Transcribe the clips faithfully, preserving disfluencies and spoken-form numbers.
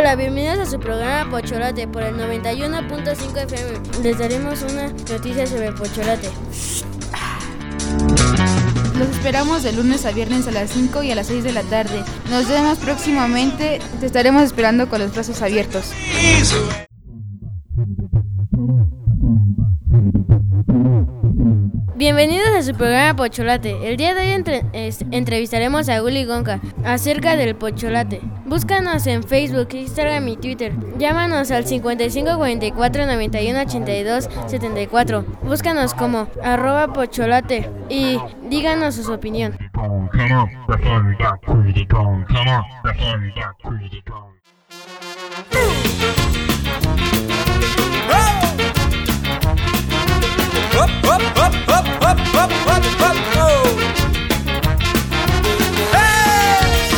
Hola, bienvenidos a su programa Pocholate por el noventa y uno punto cinco F M. Les daremos una noticia sobre Pocholate. Los esperamos de lunes a viernes a las cinco y a las seis de la tarde. Nos vemos próximamente. Te estaremos esperando con los brazos abiertos. Bienvenidos a su programa Pocholate. El día de hoy entre, es, entrevistaremos a Willy Wonka acerca del Pocholate. Búscanos en Facebook, Instagram y Twitter. Llámanos al cincuenta y cinco cuarenta y cuatro noventa y uno ochenta y dos setenta y cuatro. Búscanos como arroba Pocholate y díganos su opinión. Up, up, up, up, up, up, up, up, oh. Hey!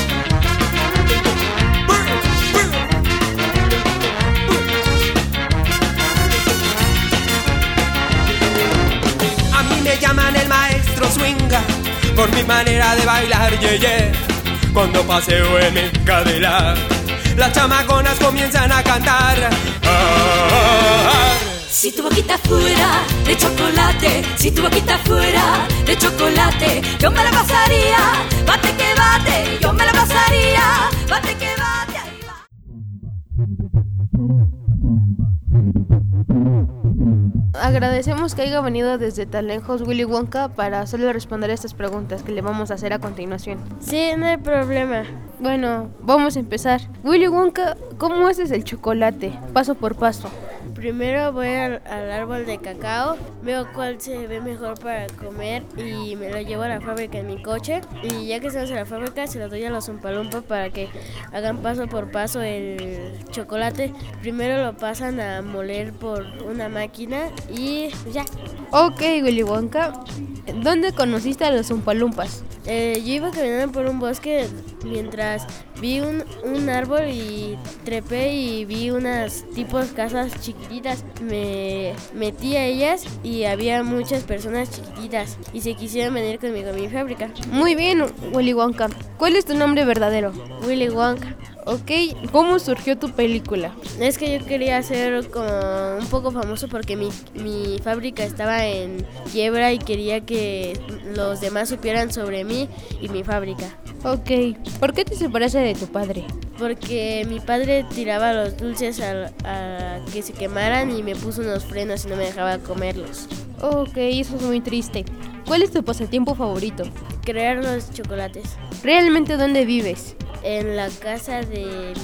A mí me llaman el maestro swinga por mi manera de bailar, yeah, yeah. Cuando paseo en mi Cadillac, las chamaconas comienzan a cantar. Ah, si tu boquita fuera de chocolate, si tu boquita fuera de chocolate, yo me la pasaría, bate que bate, yo me la pasaría, bate que bate, ahí va. Agradecemos que haya venido desde tan lejos Willy Wonka para solo responder a estas preguntas que le vamos a hacer a continuación. Sí, no hay problema. Bueno, vamos a empezar. Willy Wonka, ¿cómo haces el chocolate? Paso por paso. Primero voy al, al árbol de cacao, veo cuál se ve mejor para comer y me lo llevo a la fábrica en mi coche. Y ya que estamos en la fábrica, se lo doy a los Oompa Loompa para que hagan paso por paso el chocolate. Primero lo pasan a moler por una máquina y ya. Ok, Willy Wonka, ¿dónde conociste a los Oompa Loompas? Eh, yo iba caminando por un bosque mientras vi un, un árbol y trepé y vi unas tipos casas chiquititas. Me metí a ellas y había muchas personas chiquititas y se quisieron venir conmigo a mi fábrica. Muy bien, Willy Wonka. ¿Cuál es tu nombre verdadero? Willy Wonka. Ok, ¿cómo surgió tu película? Es que yo quería ser como un poco famoso porque mi, mi fábrica estaba en quiebra y quería que los demás supieran sobre mí y mi fábrica. Ok, ¿por qué te separaste de tu padre? Porque mi padre tiraba los dulces a, a que se quemaran y me puso unos frenos y no me dejaba comerlos. Ok, eso es muy triste. ¿Cuál es tu pasatiempo favorito? Crear los chocolates. ¿Realmente dónde vives? En la casa de,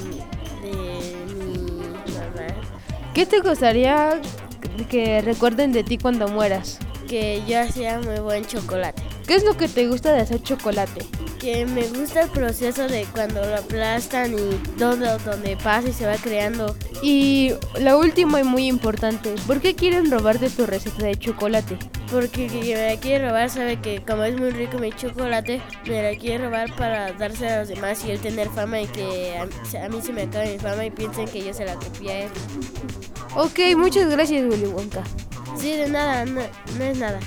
de mi mamá. ¿Qué te gustaría que recuerden de ti cuando mueras? Que yo hacía muy buen chocolate. ¿Qué es lo que te gusta de hacer chocolate? Que me gusta el proceso de cuando lo aplastan y todo donde pasa y se va creando. Y la última y muy importante, ¿por qué quieren robarte tu receta de chocolate? Porque quien me la quiere robar sabe que como es muy rico mi chocolate, me la quiere robar para darse a los demás y él tener fama y que a, a mí se me acabe mi fama y piensen que yo se la copié a él. Ok, muchas gracias, Willy Wonka. Sí, de nada, no, no es nada.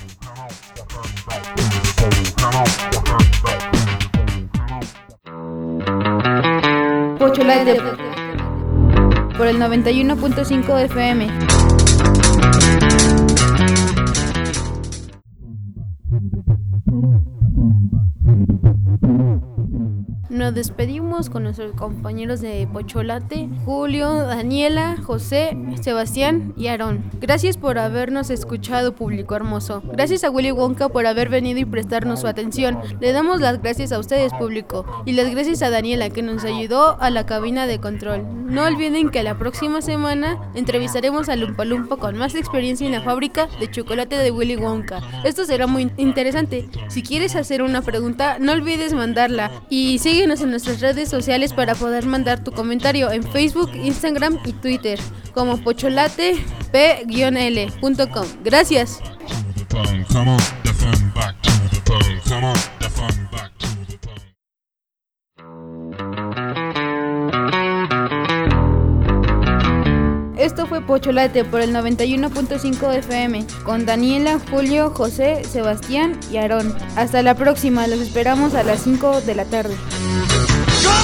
Pocholate por el noventa y uno punto cinco F M. Nos despedimos con nuestros compañeros de Pocholate, Julio, Daniela, José, Sebastián y Aarón. Gracias por habernos escuchado, público hermoso. Gracias a Willy Wonka por haber venido y prestarnos su atención. Le damos las gracias a ustedes, público, y las gracias a Daniela que nos ayudó a la cabina de control. No olviden que la próxima semana entrevistaremos al Oompa Loompa con más experiencia en la fábrica de chocolate de Willy Wonka. Esto será muy interesante. Si quieres hacer una pregunta, no olvides mandarla y síguenos en nuestras redes sociales para poder mandar tu comentario en Facebook, Instagram y Twitter como pocholate p l punto com. Gracias. Esto fue Pocholate por el noventa y uno punto cinco F M con Daniela, Julio, José, Sebastián y Aarón. Hasta la próxima, los esperamos a las cinco de la tarde.